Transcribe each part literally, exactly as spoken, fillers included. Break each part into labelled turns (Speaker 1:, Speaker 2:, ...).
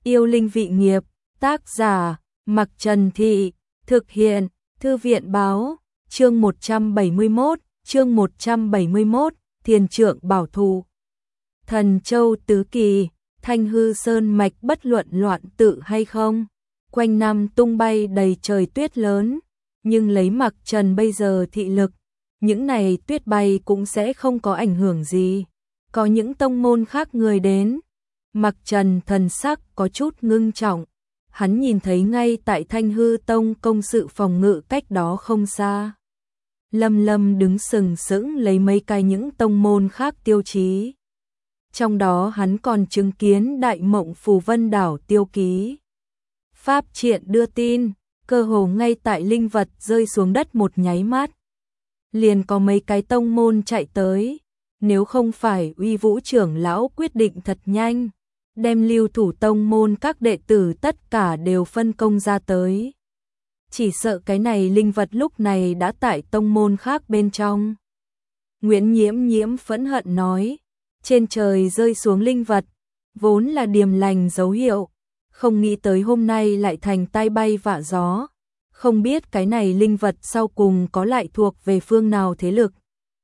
Speaker 1: Yêu linh vị nghiệp, tác giả, Mặc Trần Thị, thực hiện, Thư viện báo, chương một trăm bảy mươi mốt, chương một trăm bảy mươi mốt, Thiền Trượng Bảo Thù. Thần Châu Tứ Kỳ, Thanh Hư Sơn Mạch bất luận loạn tự hay không, quanh năm tung bay đầy trời tuyết lớn, nhưng lấy Mặc Trần bây giờ thị lực, những này tuyết bay cũng sẽ không có ảnh hưởng gì. Có những tông môn khác người đến, Mặc Trần thần sắc có chút ngưng trọng, hắn nhìn thấy ngay tại Thanh Hư Tông công sự phòng ngự cách đó không xa. Lâm Lâm đứng sừng sững lấy mấy cái những tông môn khác tiêu chí. Trong đó hắn còn chứng kiến Đại Mộng Phù Vân Đảo tiêu ký. Pháp Triện đưa tin, cơ hồ ngay tại linh vật rơi xuống đất một nháy mắt. Liền có mấy cái tông môn chạy tới, nếu không phải Uy Vũ trưởng lão quyết định thật nhanh, đem lưu thủ tông môn các đệ tử tất cả đều phân công ra tới. Chỉ sợ cái này linh vật lúc này đã tại tông môn khác bên trong. Nguyễn Nhiễm Nhiễm phẫn hận nói, trên trời rơi xuống linh vật, vốn là điềm lành dấu hiệu, không nghĩ tới hôm nay lại thành tai bay vạ gió, không biết cái này linh vật sau cùng có lại thuộc về phương nào thế lực.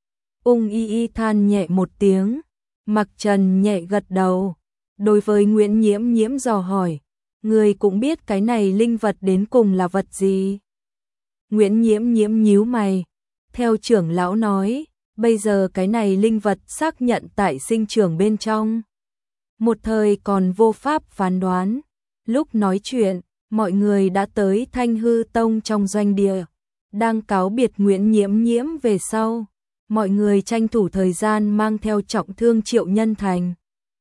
Speaker 1: Ung Y Y than nhẹ một tiếng, Mặc Trần nhẹ gật đầu, đối với Nguyễn Nhiễm Nhiễm dò hỏi, người cũng biết cái này linh vật đến cùng là vật gì? Nguyễn Nhiễm Nhiễm nhíu mày, theo trưởng lão nói, bây giờ cái này linh vật xác nhận tại sinh trưởng bên trong. Một thời còn vô pháp phán đoán, lúc nói chuyện, mọi người đã tới Thanh Hư Tông trong doanh địa, đang cáo biệt Nguyễn Nhiễm Nhiễm về sau. Mọi người tranh thủ thời gian mang theo trọng thương Triệu Nhân Thành.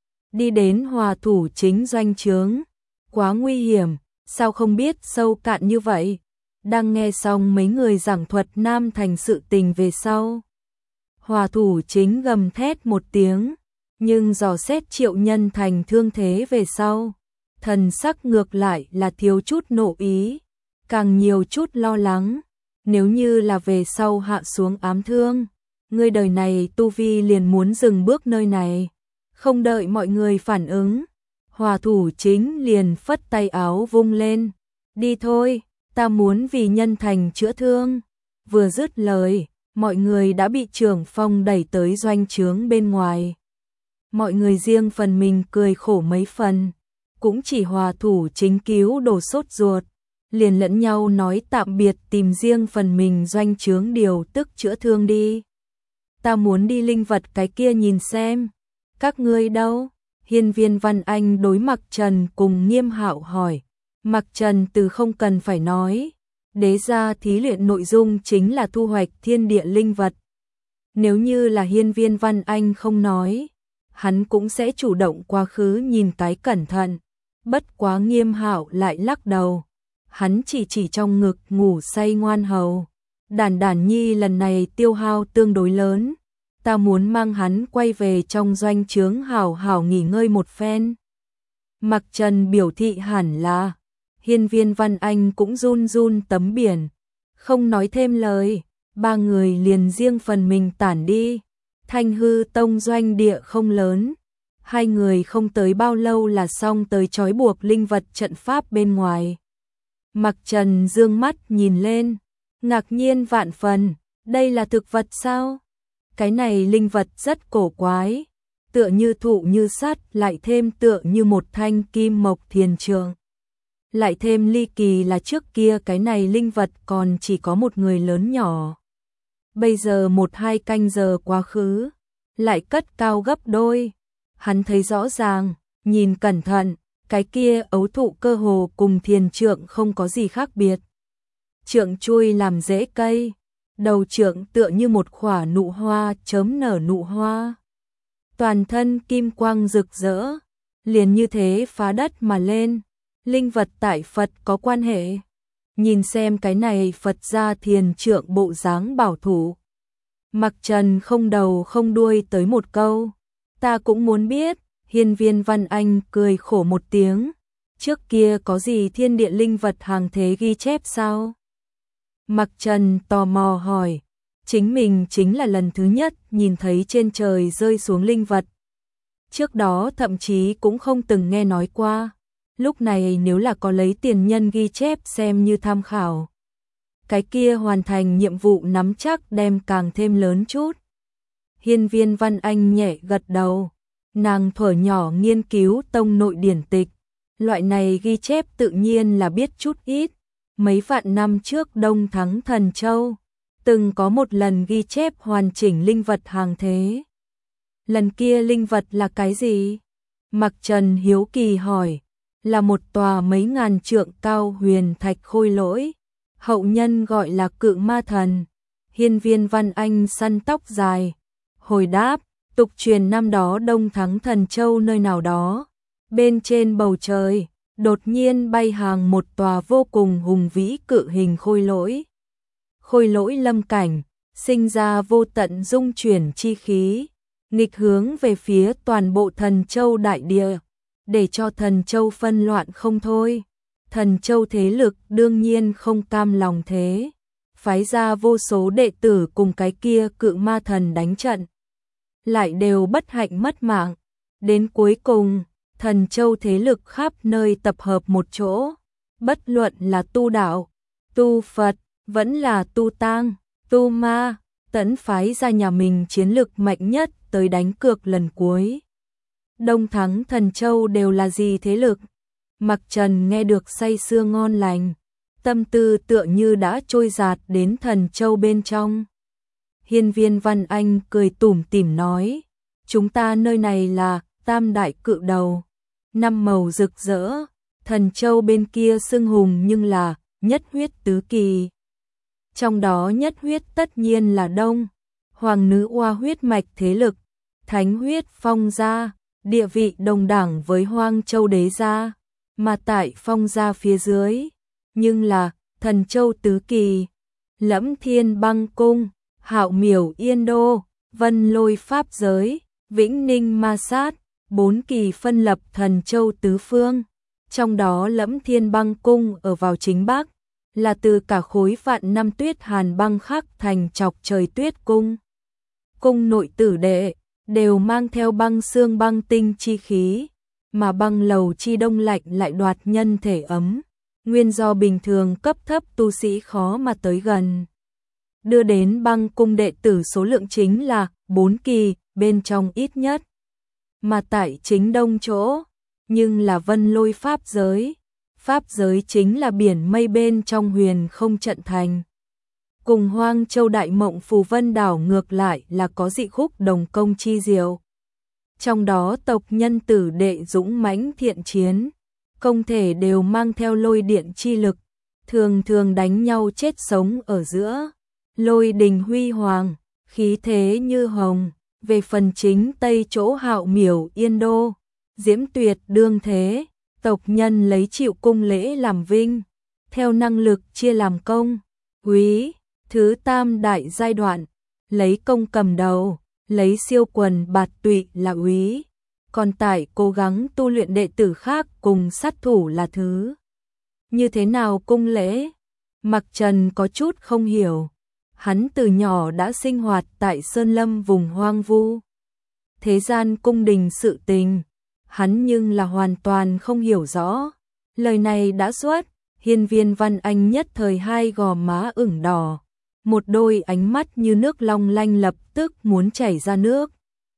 Speaker 1: Đi đến Hòa Thủ chính doanh trướng. Quá nguy hiểm, sao không biết sâu cạn như vậy? Đang nghe xong mấy người giảng thuật Nam Thành sự tình về sau. Hòa Thủ chính gầm thét một tiếng, nhưng dò xét Triệu Nhân Thành thương thế về sau. Thần sắc ngược lại là thiếu chút nộ ý, càng nhiều chút lo lắng. Nếu như là về sau hạ xuống ám thương, ngươi đời này tu vi liền muốn dừng bước nơi này. Không đợi mọi người phản ứng, Hòa Thủ chính liền phất tay áo vung lên. Đi thôi, ta muốn vì Nhân Thành chữa thương. Vừa dứt lời, mọi người đã bị trưởng phong đẩy tới doanh trướng bên ngoài. Mọi người riêng phần mình cười khổ mấy phần, cũng chỉ Hòa Thủ chính cứu đổ sốt ruột, liền lẫn nhau nói tạm biệt tìm riêng phần mình doanh trướng điều tức chữa thương đi. Ta muốn đi linh vật cái kia nhìn xem. Các ngươi đâu? Hiên Viên Văn Anh đối Mặc Trần cùng Nghiêm Hạo hỏi. Mặc Trần từ không cần phải nói, đế gia thí luyện nội dung chính là thu hoạch thiên địa linh vật. Nếu như là Hiên Viên Văn Anh không nói, hắn cũng sẽ chủ động quá khứ nhìn cái cẩn thận. Bất quá Nghiêm Hạo lại lắc đầu, hắn chỉ chỉ trong ngực ngủ say ngoan hầu. Đản Đản Nhi lần này tiêu hao tương đối lớn, ta muốn mang hắn quay về trong doanh trướng hảo hảo nghỉ ngơi một phen. Mặc Trần biểu thị hẳn là. Hiên Viên Văn Anh cũng run run tấm biển, không nói thêm lời, ba người liền riêng phần mình tản đi. Thanh Hư Tông doanh địa không lớn, hai người không tới bao lâu là xong tới trói buộc linh vật trận pháp bên ngoài. Mặc Trần dương mắt nhìn lên, ngạc nhiên vạn phần, đây là thực vật sao? Cái này linh vật rất cổ quái, tựa như thụ như sắt, lại thêm tựa như một thanh kim mộc thiền trượng. Lại thêm ly kỳ là trước kia cái này linh vật còn chỉ có một người lớn nhỏ. Bây giờ một hai canh giờ quá khứ, lại cất cao gấp đôi. Hắn thấy rõ ràng, nhìn cẩn thận, cái kia ấu thụ cơ hồ cùng thiền trượng không có gì khác biệt. Trượng chui làm rễ cây, đầu trượng tựa như một khỏa nụ hoa chớm nở nụ hoa. Toàn thân kim quang rực rỡ, liền như thế phá đất mà lên. Linh vật tại Phật có quan hệ. Nhìn xem cái này Phật gia thiền trượng bộ dáng bảo thủ. Mặc Trần không đầu không đuôi tới một câu. Ta cũng muốn biết. Hiên Viên Văn Anh cười khổ một tiếng. Trước kia có gì thiên địa linh vật hàng thế ghi chép sao? Mặc Trần tò mò hỏi. Chính mình chính là lần thứ nhất nhìn thấy trên trời rơi xuống linh vật. Trước đó thậm chí cũng không từng nghe nói qua. lúc này nếu là có lấy tiền nhân ghi chép xem như tham khảo, cái kia hoàn thành nhiệm vụ nắm chắc đem càng thêm lớn chút. Hiên Viên Văn Anh nhẹ gật đầu, nàng thuở nhỏ nghiên cứu tông nội điển tịch, loại này ghi chép tự nhiên là biết chút ít. Mấy vạn năm trước Đông Thắng Thần Châu, từng có một lần ghi chép hoàn chỉnh linh vật hàng thế. Lần kia linh vật là cái gì? Mặc Trần hiếu kỳ hỏi, là một tòa mấy ngàn trượng cao huyền thạch khôi lỗi, hậu nhân gọi là Cự Ma Thần. Hiên Viên Văn Anh săn tóc dài, hồi đáp, tục truyền năm đó Đông Thắng Thần Châu nơi nào đó, bên trên bầu trời, đột nhiên bay hàng một tòa vô cùng hùng vĩ cự hình khôi lỗi. Khôi lỗi lâm cảnh, sinh ra vô tận dung chuyển chi khí, nghịch hướng về phía toàn bộ Thần Châu đại địa, để cho Thần Châu phân loạn không thôi. Thần Châu thế lực đương nhiên không cam lòng thế, phái ra vô số đệ tử cùng cái kia Cự Ma Thần đánh trận, lại đều bất hạnh mất mạng. Đến cuối cùng, Thần Châu thế lực khắp nơi tập hợp một chỗ, bất luận là tu đạo, tu Phật, vẫn là tu tang, tu ma, tẫn phái ra nhà mình chiến lực mạnh nhất tới đánh cược lần cuối. Đông Thắng Thần Châu đều là gì thế lực? Mặc Trần nghe được say sưa ngon lành, tâm tư tựa như đã trôi dạt đến Thần Châu bên trong. Hiên Viên Văn Anh cười tủm tỉm nói, chúng ta nơi này là Tam Đại Cự Đầu, năm màu rực rỡ, Thần Châu bên kia xưng hùng nhưng là nhất huyết tứ kỳ. Trong đó nhất huyết tất nhiên là Đông, Hoàng Nữ Oa huyết mạch thế lực, Thánh huyết Phong gia, địa vị đồng đẳng với Hoang Châu đế gia, mà tại Phong gia phía dưới, nhưng là Thần Châu tứ kỳ, Lẫm Thiên Băng Cung, Hạo Miểu Yên Đô, Vân Lôi Pháp Giới, Vĩnh Ninh Ma Sát, bốn kỳ phân lập Thần Châu tứ phương, trong đó Lẫm Thiên Băng Cung ở vào chính Bắc, là từ cả khối vạn năm tuyết hàn băng khắc thành Chọc Trời Tuyết Cung. Cung nội tử đệ đều mang theo băng xương băng tinh chi khí, mà băng lầu chi đông lạnh lại đoạt nhân thể ấm, nguyên do bình thường cấp thấp tu sĩ khó mà tới gần. Đưa đến băng cung đệ tử số lượng chính là bốn kỳ, bên trong ít nhất. Mà tại chính đông chỗ, nhưng là Vân Lôi Pháp Giới. Pháp Giới chính là biển mây bên trong huyền không trận thành. Cùng Hoang Châu Đại Mộng Phù Vân Đảo ngược lại là có dị khúc đồng công chi diệu. Trong đó tộc nhân tử đệ dũng mãnh thiện chiến, công thể đều mang theo lôi điện chi lực, thường thường đánh nhau chết sống ở giữa. Lôi đình huy hoàng, khí thế như hồng. Về phần chính tây chỗ Hạo Miểu Yên Đô, diễm tuyệt đương thế, tộc nhân lấy chịu cung lễ làm vinh, theo năng lực chia làm công, quý, thứ tam đại giai đoạn, lấy công cầm đầu, lấy siêu quần bạt tụy là úy, còn tại cố gắng tu luyện đệ tử khác cùng sát thủ là thứ. Như thế nào cung lễ? Mặc Trần có chút không hiểu. Hắn từ nhỏ đã sinh hoạt tại Sơn Lâm vùng hoang vu. Thế gian cung đình sự tình, hắn nhưng là hoàn toàn không hiểu rõ. Lời này đã xuất, Hiên Viên Văn Anh nhất thời hai gò má ửng đỏ, một đôi ánh mắt như nước long lanh lập tức muốn chảy ra nước.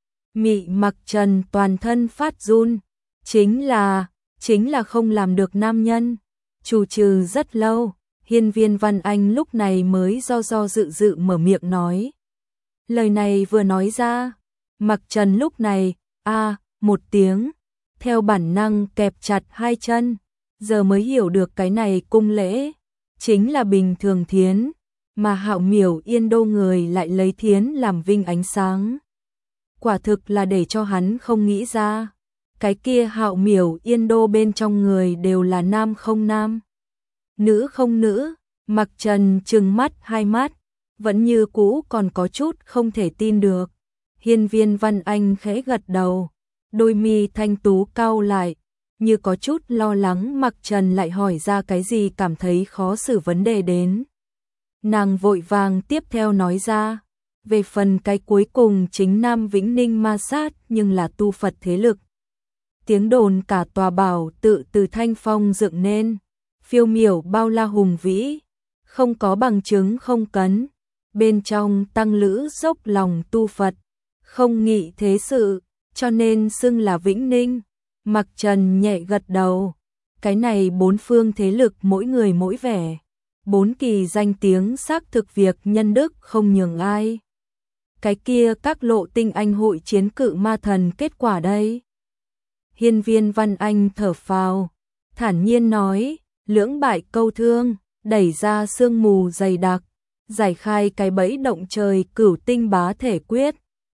Speaker 1: Mị Mặc Trần toàn thân phát run, chính là, chính là không làm được nam nhân. Chủ trừ rất lâu, Hiên Viên Văn Anh lúc này mới do do dự dự mở miệng nói. Lời này vừa nói ra, Mặc Trần lúc này, a một tiếng, theo bản năng kẹp chặt hai chân, giờ mới hiểu được cái này cung lễ, chính là bình thường thiến, mà Hạo Miểu Yên Đô người lại lấy thiến làm vinh ánh sáng. Quả thực là để cho hắn không nghĩ ra, cái kia Hạo Miểu Yên Đô bên trong người đều là nam không nam, nữ không nữ. Mặc Trần trừng mắt hai mắt, vẫn như cũ còn có chút không thể tin được. Hiên Viên Văn Anh khẽ gật đầu, đôi mi thanh tú cau lại, như có chút lo lắng Mặc Trần lại hỏi ra cái gì cảm thấy khó xử vấn đề đến. Nàng vội vàng tiếp theo nói ra, về phần cái cuối cùng chính Nam Vĩnh Ninh Ma Sát nhưng là tu Phật thế lực. tiếng đồn cả tòa bảo tự từ thanh phong dựng nên, phiêu miểu bao la hùng vĩ, không có bằng chứng không cấn, bên trong tăng lữ dốc lòng tu Phật, không nghị thế sự, cho nên xưng là Vĩnh Ninh. Mặc Trần nhẹ gật đầu, cái này bốn phương thế lực mỗi người mỗi vẻ, bốn kỳ danh tiếng xác thực việc nhân đức không nhường ai. Cái kia các lộ tinh anh hội chiến cự ma thần kết quả đây. Hiên Viên Văn Anh thở phào, thản nhiên nói, lưỡng bại câu thương, đẩy ra sương mù dày đặc, giải khai cái bẫy động trời cửu tinh bá thể quyết,